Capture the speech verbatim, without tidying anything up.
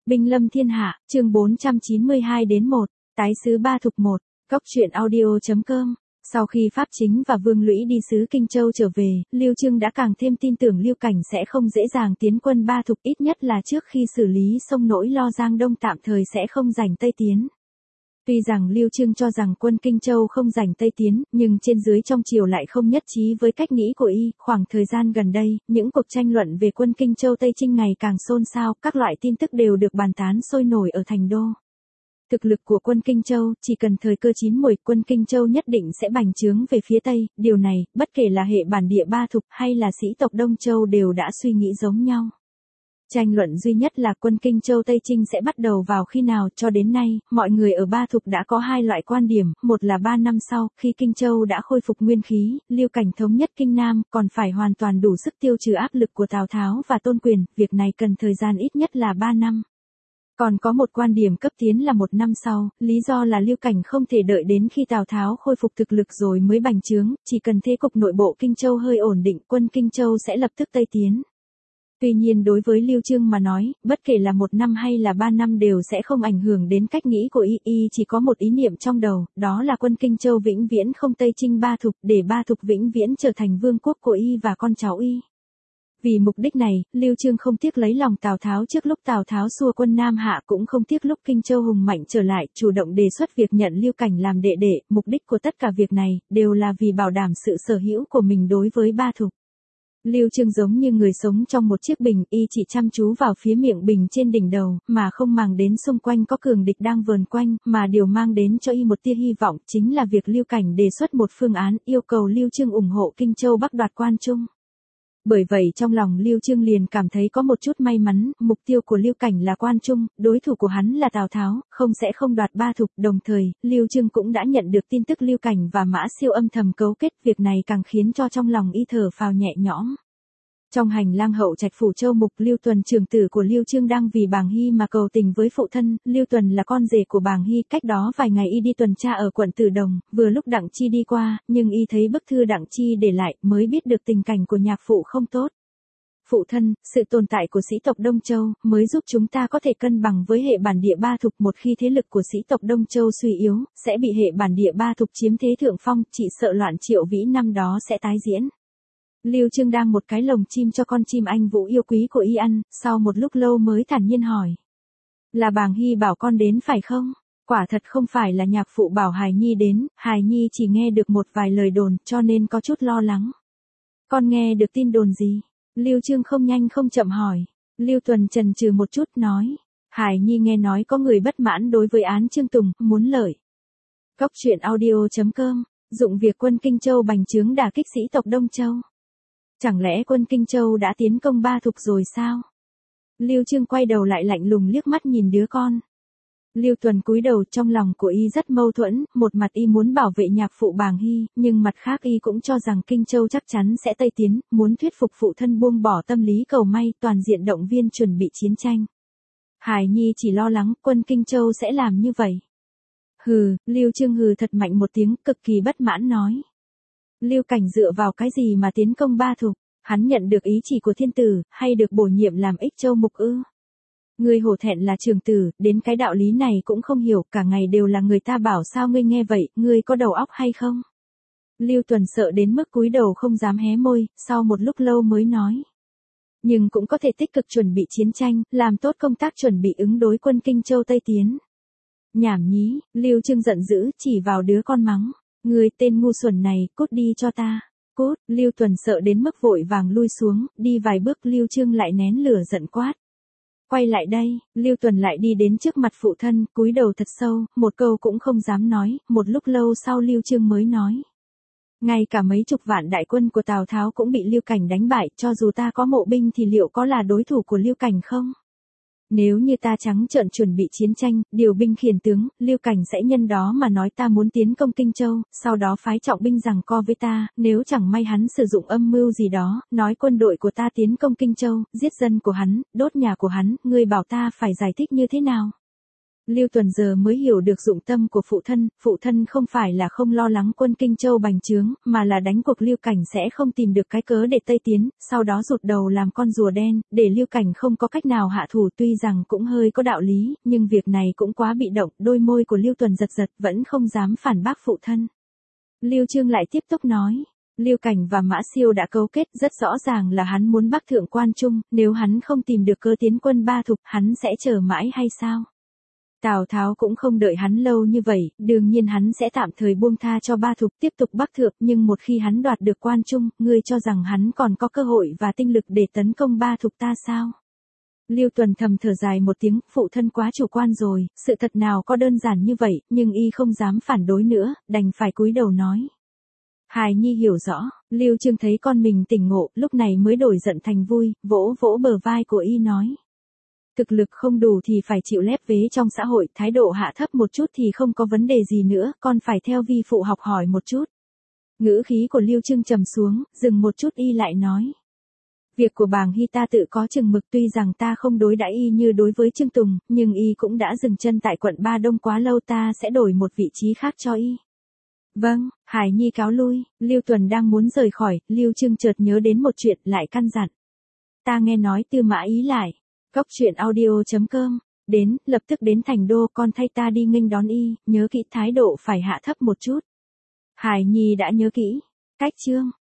Binh lâm thiên hạ, chương bốn trăm chín mươi hai đến một, tái sứ Ba Thục một, cốc truyện audio.com. Sau khi Pháp Chính và Vương Lũy đi sứ Kinh Châu trở về, Lưu Chương đã càng thêm tin tưởng Lưu Cảnh sẽ không dễ dàng tiến quân Ba Thục, ít nhất là trước khi xử lý xong nỗi lo Giang Đông tạm thời sẽ không giành Tây tiến. Tuy rằng Lưu Chương cho rằng quân Kinh Châu không giành Tây tiến, nhưng trên dưới trong triều lại không nhất trí với cách nghĩ của y. Khoảng thời gian gần đây, những cuộc tranh luận về quân Kinh Châu Tây chinh ngày càng xôn xao, các loại tin tức đều được bàn tán sôi nổi ở thành đô. Thực lực của quân Kinh Châu, chỉ cần thời cơ chín muồi, quân Kinh Châu nhất định sẽ bành trướng về phía Tây. Điều này, bất kể là hệ bản địa Ba Thục hay là sĩ tộc Đông Châu đều đã suy nghĩ giống nhau. Tranh luận duy nhất là quân Kinh Châu Tây chinh sẽ bắt đầu vào khi nào. Cho đến nay, mọi người ở Ba Thục đã có hai loại quan điểm, một là ba năm sau, khi Kinh Châu đã khôi phục nguyên khí, Lưu Cảnh thống nhất Kinh Nam, còn phải hoàn toàn đủ sức tiêu trừ áp lực của Tào Tháo và Tôn Quyền, việc này cần thời gian ít nhất là ba năm. Còn có một quan điểm cấp tiến là một năm sau, lý do là Lưu Cảnh không thể đợi đến khi Tào Tháo khôi phục thực lực rồi mới bành trướng, chỉ cần thế cục nội bộ Kinh Châu hơi ổn định, quân Kinh Châu sẽ lập tức Tây tiến. Tuy nhiên đối với Lưu Chương mà nói, bất kể là một năm hay là ba năm đều sẽ không ảnh hưởng đến cách nghĩ của y, y chỉ có một ý niệm trong đầu, đó là quân Kinh Châu vĩnh viễn không Tây chinh Ba Thục, để Ba Thục vĩnh viễn trở thành vương quốc của y và con cháu y. Vì mục đích này, Lưu Chương không tiếc lấy lòng Tào Tháo trước lúc Tào Tháo xua quân Nam Hạ, cũng không tiếc lúc Kinh Châu hùng mạnh trở lại, chủ động đề xuất việc nhận Lưu Cảnh làm đệ đệ. Mục đích của tất cả việc này, đều là vì bảo đảm sự sở hữu của mình đối với Ba Thục. Lưu Chương giống như người sống trong một chiếc bình, y chỉ chăm chú vào phía miệng bình trên đỉnh đầu, mà không màng đến xung quanh có cường địch đang vờn quanh, mà điều mang đến cho y một tia hy vọng, chính là việc Lưu Cảnh đề xuất một phương án, yêu cầu Lưu Chương ủng hộ Kinh Châu Bắc đoạt Quan Trung. Bởi vậy trong lòng Lưu Chương liền cảm thấy có một chút may mắn, mục tiêu của Lưu Cảnh là Quan Trung, đối thủ của hắn là Tào Tháo, không sẽ không đoạt Ba Thục. Đồng thời, Lưu Chương cũng đã nhận được tin tức Lưu Cảnh và Mã Siêu âm thầm cấu kết, việc này càng khiến cho trong lòng y thở phào nhẹ nhõm. Trong hành lang hậu trạch phủ Châu Mục, Lưu Tuần trưởng tử của Lưu Chương đang vì Bàng Hy mà cầu tình với phụ thân. Lưu Tuần là con rể của Bàng Hy, cách đó vài ngày y đi tuần tra ở quận Tử Đồng, vừa lúc Đặng Chi đi qua, nhưng y thấy bức thư Đặng Chi để lại, mới biết được tình cảnh của nhạc phụ không tốt. Phụ thân, sự tồn tại của sĩ tộc Đông Châu mới giúp chúng ta có thể cân bằng với hệ bản địa Ba Thục. Một khi thế lực của sĩ tộc Đông Châu suy yếu, sẽ bị hệ bản địa Ba Thục chiếm thế thượng phong, chỉ sợ loạn Triệu Vĩ năm đó sẽ tái diễn. Lưu Chương đang một cái lồng chim cho con chim anh vũ yêu quý của y ăn, sau một lúc lâu mới thản nhiên hỏi. Là Bàng Hy bảo con đến phải không? Quả thật không phải là nhạc phụ bảo Hài Nhi đến, Hài Nhi chỉ nghe được một vài lời đồn, cho nên có chút lo lắng. Con nghe được tin đồn gì? Lưu Chương không nhanh không chậm hỏi. Lưu Tuần chần chừ một chút nói. Hài Nhi nghe nói có người bất mãn đối với án Trương Tùng, muốn lợi. Cốc truyện audio.com, dụng việc quân Kinh Châu bành trướng đả kích sĩ tộc Đông Châu. Chẳng lẽ quân Kinh Châu đã tiến công Ba Thục rồi sao? Lưu Chương quay đầu lại lạnh lùng liếc mắt nhìn đứa con. Lưu Tuần cúi đầu, trong lòng của y rất mâu thuẫn, một mặt y muốn bảo vệ nhạc phụ Bàng Hy, nhưng mặt khác y cũng cho rằng Kinh Châu chắc chắn sẽ Tây tiến, muốn thuyết phục phụ thân buông bỏ tâm lý cầu may, toàn diện động viên chuẩn bị chiến tranh. Hài Nhi chỉ lo lắng quân Kinh Châu sẽ làm như vậy. Hừ, Lưu Chương hừ thật mạnh một tiếng, cực kỳ bất mãn nói. Lưu Cảnh dựa vào cái gì mà tiến công Ba Thục? Hắn nhận được ý chỉ của thiên tử, hay được bổ nhiệm làm Ích Châu Mục ư? Ngươi hổ thẹn là trưởng tử, đến cái đạo lý này cũng không hiểu, cả ngày đều là người ta bảo sao ngươi nghe vậy, ngươi có đầu óc hay không? Lưu Tuần sợ đến mức cúi đầu không dám hé môi, sau một lúc lâu mới nói. Nhưng cũng có thể tích cực chuẩn bị chiến tranh, làm tốt công tác chuẩn bị ứng đối quân Kinh Châu Tây tiến. Nhảm nhí, Lưu Chương giận dữ, chỉ vào đứa con mắng. Ngươi tên ngu xuẩn này, cút đi cho ta. Cút, Lưu Tuần sợ đến mức vội vàng lui xuống, đi vài bước Lưu Chương lại nén lửa giận quát. Quay lại đây, Lưu Tuần lại đi đến trước mặt phụ thân, cúi đầu thật sâu, một câu cũng không dám nói, một lúc lâu sau Lưu Chương mới nói. Ngay cả mấy chục vạn đại quân của Tào Tháo cũng bị Lưu Cảnh đánh bại, cho dù ta có mộ binh thì liệu có là đối thủ của Lưu Cảnh không? Nếu như ta trắng trợn chuẩn bị chiến tranh, điều binh khiển tướng, Lưu Cảnh sẽ nhân đó mà nói ta muốn tiến công Kinh Châu, sau đó phái trọng binh giằng co với ta, nếu chẳng may hắn sử dụng âm mưu gì đó, nói quân đội của ta tiến công Kinh Châu, giết dân của hắn, đốt nhà của hắn, ngươi bảo ta phải giải thích như thế nào? Lưu Tuần giờ mới hiểu được dụng tâm của phụ thân, phụ thân không phải là không lo lắng quân Kinh Châu bành trướng, mà là đánh cuộc Lưu Cảnh sẽ không tìm được cái cớ để Tây tiến, sau đó rụt đầu làm con rùa đen, để Lưu Cảnh không có cách nào hạ thủ. Tuy rằng cũng hơi có đạo lý, nhưng việc này cũng quá bị động, đôi môi của Lưu Tuần giật giật, vẫn không dám phản bác phụ thân. Lưu Chương lại tiếp tục nói. Lưu Cảnh và Mã Siêu đã cấu kết, rất rõ ràng là hắn muốn bắc thượng Quan Trung, nếu hắn không tìm được cơ tiến quân Ba Thục, hắn sẽ chờ mãi hay sao? Tào Tháo cũng không đợi hắn lâu như vậy, đương nhiên hắn sẽ tạm thời buông tha cho Ba Thục tiếp tục bắc thượng, nhưng một khi hắn đoạt được Quan Trung, ngươi cho rằng hắn còn có cơ hội và tinh lực để tấn công Ba Thục ta sao? Lưu Tuần thầm thở dài một tiếng, phụ thân quá chủ quan rồi, sự thật nào có đơn giản như vậy, nhưng y không dám phản đối nữa, đành phải cúi đầu nói. Hài Nhi hiểu rõ. Lưu Chương thấy con mình tỉnh ngộ, lúc này mới đổi giận thành vui, vỗ vỗ bờ vai của y nói. Thực lực không đủ thì phải chịu lép vế trong xã hội, thái độ hạ thấp một chút thì không có vấn đề gì nữa, con phải theo vi phụ học hỏi một chút. Ngữ khí của Lưu Chương trầm xuống, dừng một chút y lại nói. Việc của Bàng Hy ta tự có chừng mực, tuy rằng ta không đối đãi y như đối với Trương Tùng, nhưng y cũng đã dừng chân tại quận Ba Đông quá lâu, ta sẽ đổi một vị trí khác cho y. Vâng, Hải Nhi cáo lui. Lưu Tuần đang muốn rời khỏi, Lưu Chương chợt nhớ đến một chuyện, lại căn dặn. Ta nghe nói Tư Mã Ý lại. Cốc truyện audio chấm com. Đến, lập tức đến thành đô, con thay ta đi nghênh đón y, nhớ kỹ thái độ phải hạ thấp một chút. Hải Nhi đã nhớ kỹ. Cách chương.